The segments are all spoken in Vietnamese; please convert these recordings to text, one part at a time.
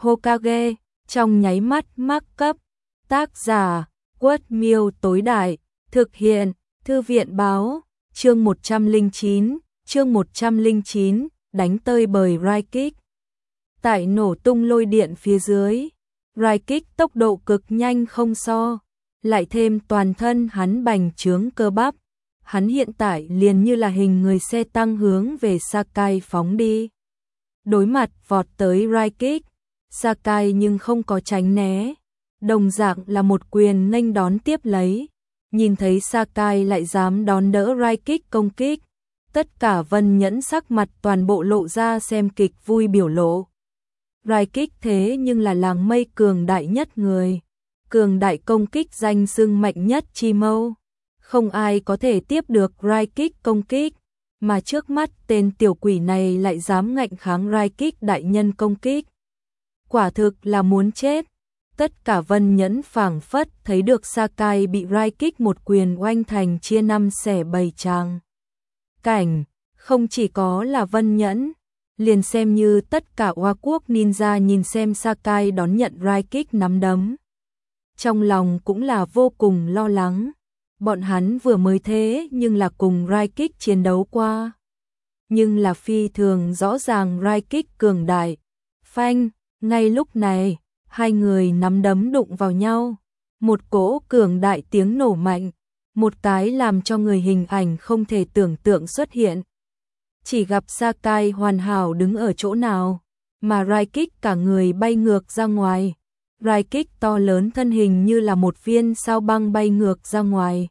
Hokage, trong nháy mắt mắc cấp. Tác giả, Quất Miêu tối đại, thực hiện, Thư viện báo, chương 109, đánh tơi bời Raikik. Tại nổ tung lôi điện phía dưới, Raikik tốc độ cực nhanh không so, lại thêm toàn thân hắn bành trướng cơ bắp. Hắn hiện tại liền như là hình người xe tăng hướng về Sakai phóng đi. Đối mặt vọt tới Raikik, Sakai nhưng không có tránh né, đồng dạng là một quyền nghênh đón tiếp lấy. Nhìn thấy Sakai lại dám đón đỡ Raikik công kích, tất cả Vân Nhẫn sắc mặt toàn bộ lộ ra xem kịch vui biểu lộ. Raikik thế nhưng là làng mây cường đại nhất người, cường đại công kích danh xưng mạnh nhất chi mâu. Không ai có thể tiếp được Raikik công kích, mà trước mắt tên tiểu quỷ này lại dám ngạnh kháng Raikik đại nhân công kích. Quả thực là muốn chết. Tất cả Vân Nhẫn phảng phất thấy được Sakai bị Raikik một quyền oanh thành chia năm xẻ bảy tràng cảnh. Không chỉ có là Vân Nhẫn, liền xem như tất cả Hoa Quốc ninja nhìn xem Sakai đón nhận Raikik nắm đấm, trong lòng cũng là vô cùng lo lắng. Bọn hắn vừa mới thế nhưng là cùng Raikik chiến đấu qua, nhưng là phi thường rõ ràng Raikik cường đại. Phanh, ngay lúc này, hai người nắm đấm đụng vào nhau, một cỗ cường đại tiếng nổ mạnh, một cái làm cho người hình ảnh không thể tưởng tượng xuất hiện. Chỉ gặp Sakai hoàn hảo đứng ở chỗ nào, mà Raikik cả người bay ngược ra ngoài. Raikik to lớn thân hình như là một viên sao băng bay ngược ra ngoài,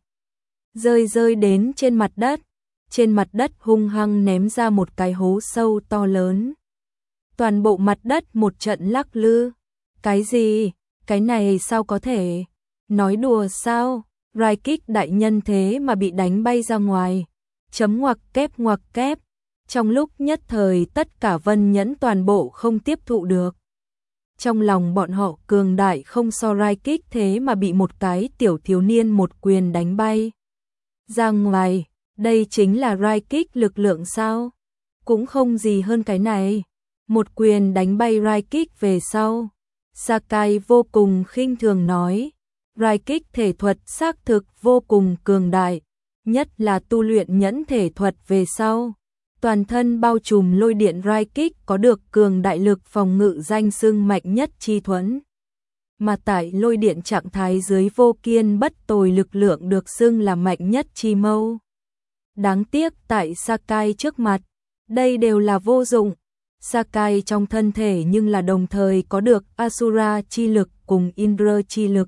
rơi đến trên mặt đất. Trên mặt đất hung hăng ném ra một cái hố sâu to lớn. Toàn bộ mặt đất một trận lắc lư. Cái gì? Cái này sao có thể? Nói đùa sao? Raikik đại nhân thế mà bị đánh bay ra ngoài. Chấm ngoặc kép. Trong lúc nhất thời tất cả Vân Nhẫn toàn bộ không tiếp thụ được. Trong lòng bọn họ cường đại không so Raikik thế mà bị một cái tiểu thiếu niên một quyền đánh bay ra ngoài. Đây chính là Raikik lực lượng sao? Cũng không gì hơn cái này. Một quyền đánh bay Raikik về sau, Sakai vô cùng khinh thường nói, Raikik thể thuật xác thực vô cùng cường đại, nhất là tu luyện nhẫn thể thuật về sau. Toàn thân bao trùm lôi điện Raikik có được cường đại lực phòng ngự danh xưng mạnh nhất chi thuẫn. Mà tại lôi điện trạng thái dưới vô kiên bất tồi lực lượng được xưng là mạnh nhất chi mâu. Đáng tiếc tại Sakai trước mặt, đây đều là vô dụng. Sakai trong thân thể nhưng là đồng thời có được Asura chi lực cùng Indra chi lực.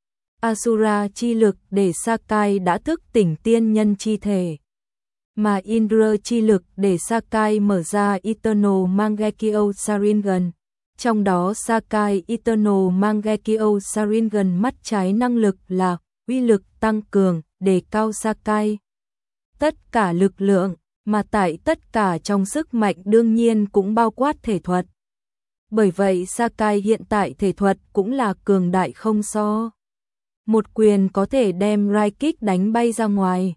Asura chi lực để Sakai đã thức tỉnh tiên nhân chi thể, mà Indra chi lực để Sakai mở ra Eternal Mangekyo Sharingan. Trong đó Sakai Eternal Mangekyo Sharingan mắt trái năng lực là uy lực tăng cường, đề cao Sakai tất cả lực lượng, mà tại tất cả trong sức mạnh đương nhiên cũng bao quát thể thuật. Bởi vậy Sakai hiện tại thể thuật cũng là cường đại không so. Một quyền có thể đem Raikik đánh bay ra ngoài.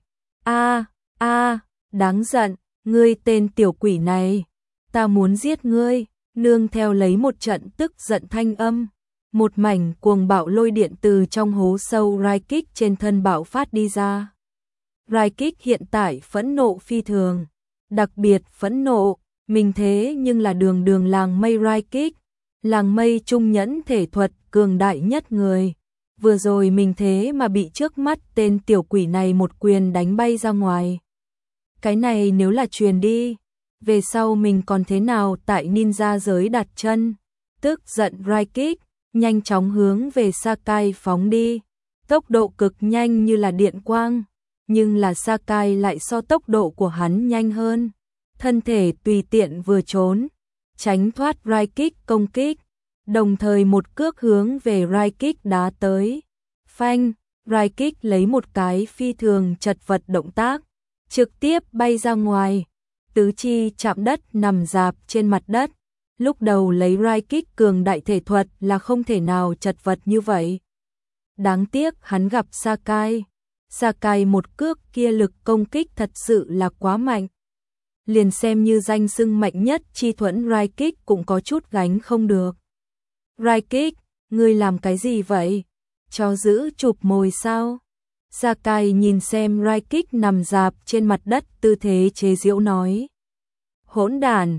Đáng giận, ngươi tên tiểu quỷ này, ta muốn giết ngươi. Nương theo lấy một trận tức giận thanh âm, một mảnh cuồng bạo lôi điện từ trong hố sâu Raikik trên thân bạo phát đi ra. Raikik hiện tại phẫn nộ phi thường, đặc biệt phẫn nộ, mình thế nhưng là đường làng mây Raikik, làng mây trung nhẫn thể thuật cường đại nhất người. Vừa rồi mình thế mà bị trước mắt tên tiểu quỷ này một quyền đánh bay ra ngoài. Cái này nếu là truyền đi, về sau mình còn thế nào tại ninja giới đặt chân. Tức giận Raikik, nhanh chóng hướng về Sakai phóng đi, tốc độ cực nhanh như là điện quang. Nhưng là Sakai lại so tốc độ của hắn nhanh hơn, thân thể tùy tiện vừa trốn, tránh thoát Raikik công kích, đồng thời một cước hướng về Raikik đá tới. Phanh, Raikik lấy một cái phi thường chật vật động tác, trực tiếp bay ra ngoài, tứ chi chạm đất nằm rạp trên mặt đất. Lúc đầu lấy Raikik cường đại thể thuật là không thể nào chật vật như vậy. Đáng tiếc hắn gặp Sakai. Sakai một cước kia lực công kích thật sự là quá mạnh. Liền xem như danh xưng mạnh nhất chi thuẫn Raikik cũng có chút gánh không được. Raikik, ngươi làm cái gì vậy? Cho giữ chụp mồi sao? Sakai nhìn xem Raikik nằm rạp trên mặt đất tư thế chế giễu nói. Hỗn đản,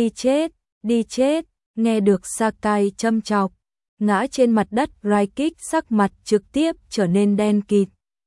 đi chết, nghe được Sakai châm chọc. Ngã trên mặt đất Raikik sắc mặt trực tiếp trở nên đen kịt.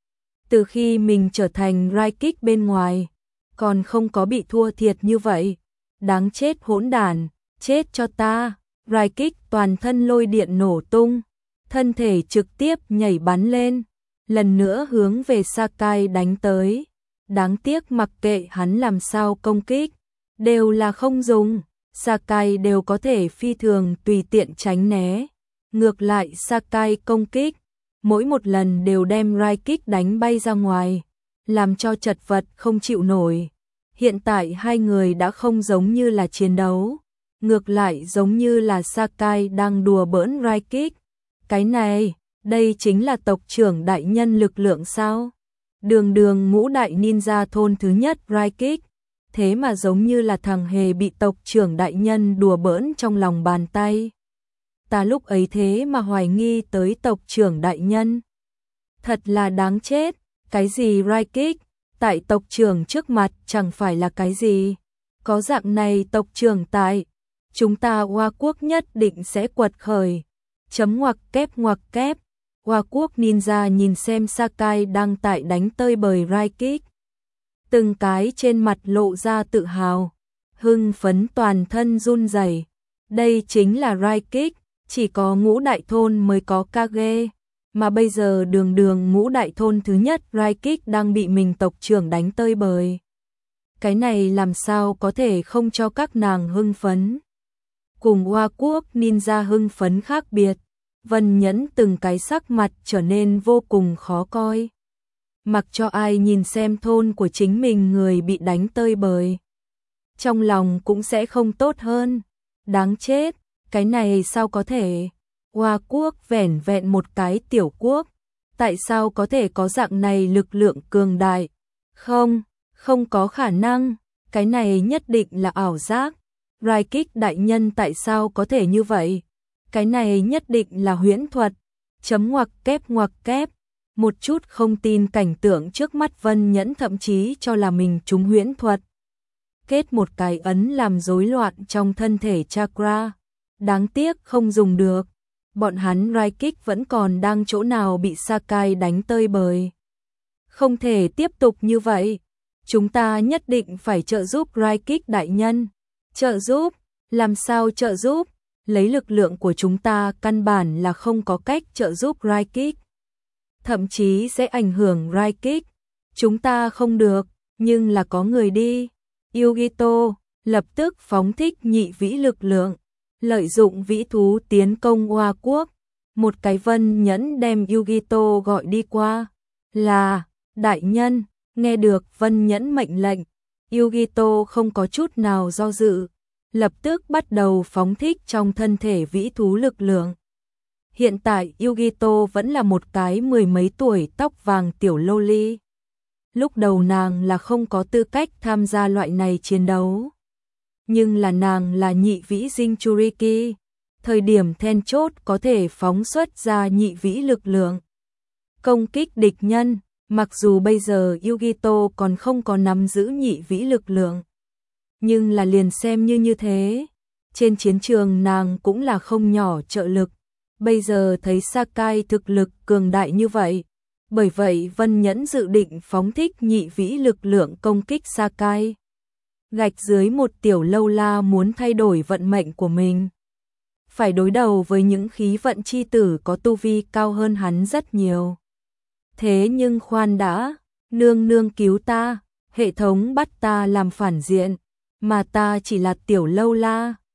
Từ khi mình trở thành Raikik bên ngoài, còn không có bị thua thiệt như vậy. Đáng chết hỗn đản, chết cho ta. Raikik toàn thân lôi điện nổ tung, thân thể trực tiếp nhảy bắn lên, lần nữa hướng về Sakai đánh tới. Đáng tiếc mặc kệ hắn làm sao công kích, đều là không dùng, Sakai đều có thể phi thường tùy tiện tránh né. Ngược lại Sakai công kích, mỗi một lần đều đem Raikik đánh bay ra ngoài, làm cho chật vật không chịu nổi. Hiện tại hai người đã không giống như là chiến đấu, ngược lại giống như là Sakai đang đùa bỡn Raikik. Cái này, đây chính là tộc trưởng đại nhân lực lượng sao? Đường ngũ đại ninja thôn thứ nhất Raikik, thế mà giống như là thằng hề bị tộc trưởng đại nhân đùa bỡn trong lòng bàn tay. Ta lúc ấy thế mà hoài nghi tới tộc trưởng đại nhân. Thật là đáng chết, cái gì Raikik, tại tộc trưởng trước mặt chẳng phải là cái gì. Có dạng này tộc trưởng tại, chúng ta Hoa Quốc nhất định sẽ quật khởi. Ngoặc kép. Hoa Quốc ninja nhìn xem Sakai đang tại đánh tơi bời Raikik. Từng cái trên mặt lộ ra tự hào, hưng phấn toàn thân run rẩy. Đây chính là Raikik, chỉ có ngũ đại thôn mới có Kage, mà bây giờ đường ngũ đại thôn thứ nhất Raikik đang bị mình tộc trưởng đánh tơi bời. Cái này làm sao có thể không cho các nàng hưng phấn. Cùng Hoa Quốc ninja hưng phấn khác biệt, Vân Nhẫn từng cái sắc mặt trở nên vô cùng khó coi. Mặc cho ai nhìn xem thôn của chính mình người bị đánh tơi bời, trong lòng cũng sẽ không tốt hơn. Đáng chết, cái này sao có thể? Hoa Quốc vẻn vẹn một cái tiểu quốc, tại sao có thể có dạng này lực lượng cường đại? Không có khả năng, cái này nhất định là ảo giác. Raikik đại nhân tại sao có thể như vậy? Cái này nhất định là huyễn thuật. Ngoặc kép. Một chút không tin cảnh tượng trước mắt Vân Nhẫn thậm chí cho là mình trúng huyễn thuật. Kết một cái ấn làm rối loạn trong thân thể chakra. Đáng tiếc không dùng được. Bọn hắn Raikik vẫn còn đang chỗ nào bị Sakai đánh tơi bời. Không thể tiếp tục như vậy. Chúng ta nhất định phải trợ giúp Raikik đại nhân. Trợ giúp? Làm sao trợ giúp? Lấy lực lượng của chúng ta căn bản là không có cách trợ giúp Raikik. Thậm chí sẽ ảnh hưởng Raikik. Chúng ta không được, nhưng là có người đi. Yugito lập tức phóng thích nhị vĩ lực lượng, lợi dụng vĩ thú tiến công Hoa Quốc. Một cái Vân Nhẫn đem Yugito gọi đi qua. Là, đại nhân, nghe được Vân Nhẫn mệnh lệnh, Yugito không có chút nào do dự, lập tức bắt đầu phóng thích trong thân thể vĩ thú lực lượng. Hiện tại Yugito vẫn là một cái mười mấy tuổi tóc vàng tiểu loli. Lúc đầu nàng là không có tư cách tham gia loại này chiến đấu. Nhưng là nàng là nhị vĩ Jinchuriki, thời điểm then chốt có thể phóng xuất ra nhị vĩ lực lượng. Công kích địch nhân, mặc dù bây giờ Yugito còn không có nắm giữ nhị vĩ lực lượng. Nhưng là liền xem như thế, trên chiến trường nàng cũng là không nhỏ trợ lực. Bây giờ thấy Sakai thực lực cường đại như vậy, bởi vậy Vân Nhẫn dự định phóng thích nhị vĩ lực lượng công kích Sakai. Gạch dưới một tiểu lâu la muốn thay đổi vận mệnh của mình. Phải đối đầu với những khí vận chi tử có tu vi cao hơn hắn rất nhiều. Thế nhưng khoan đã, nương cứu ta, hệ thống bắt ta làm phản diện, mà ta chỉ là tiểu lâu la.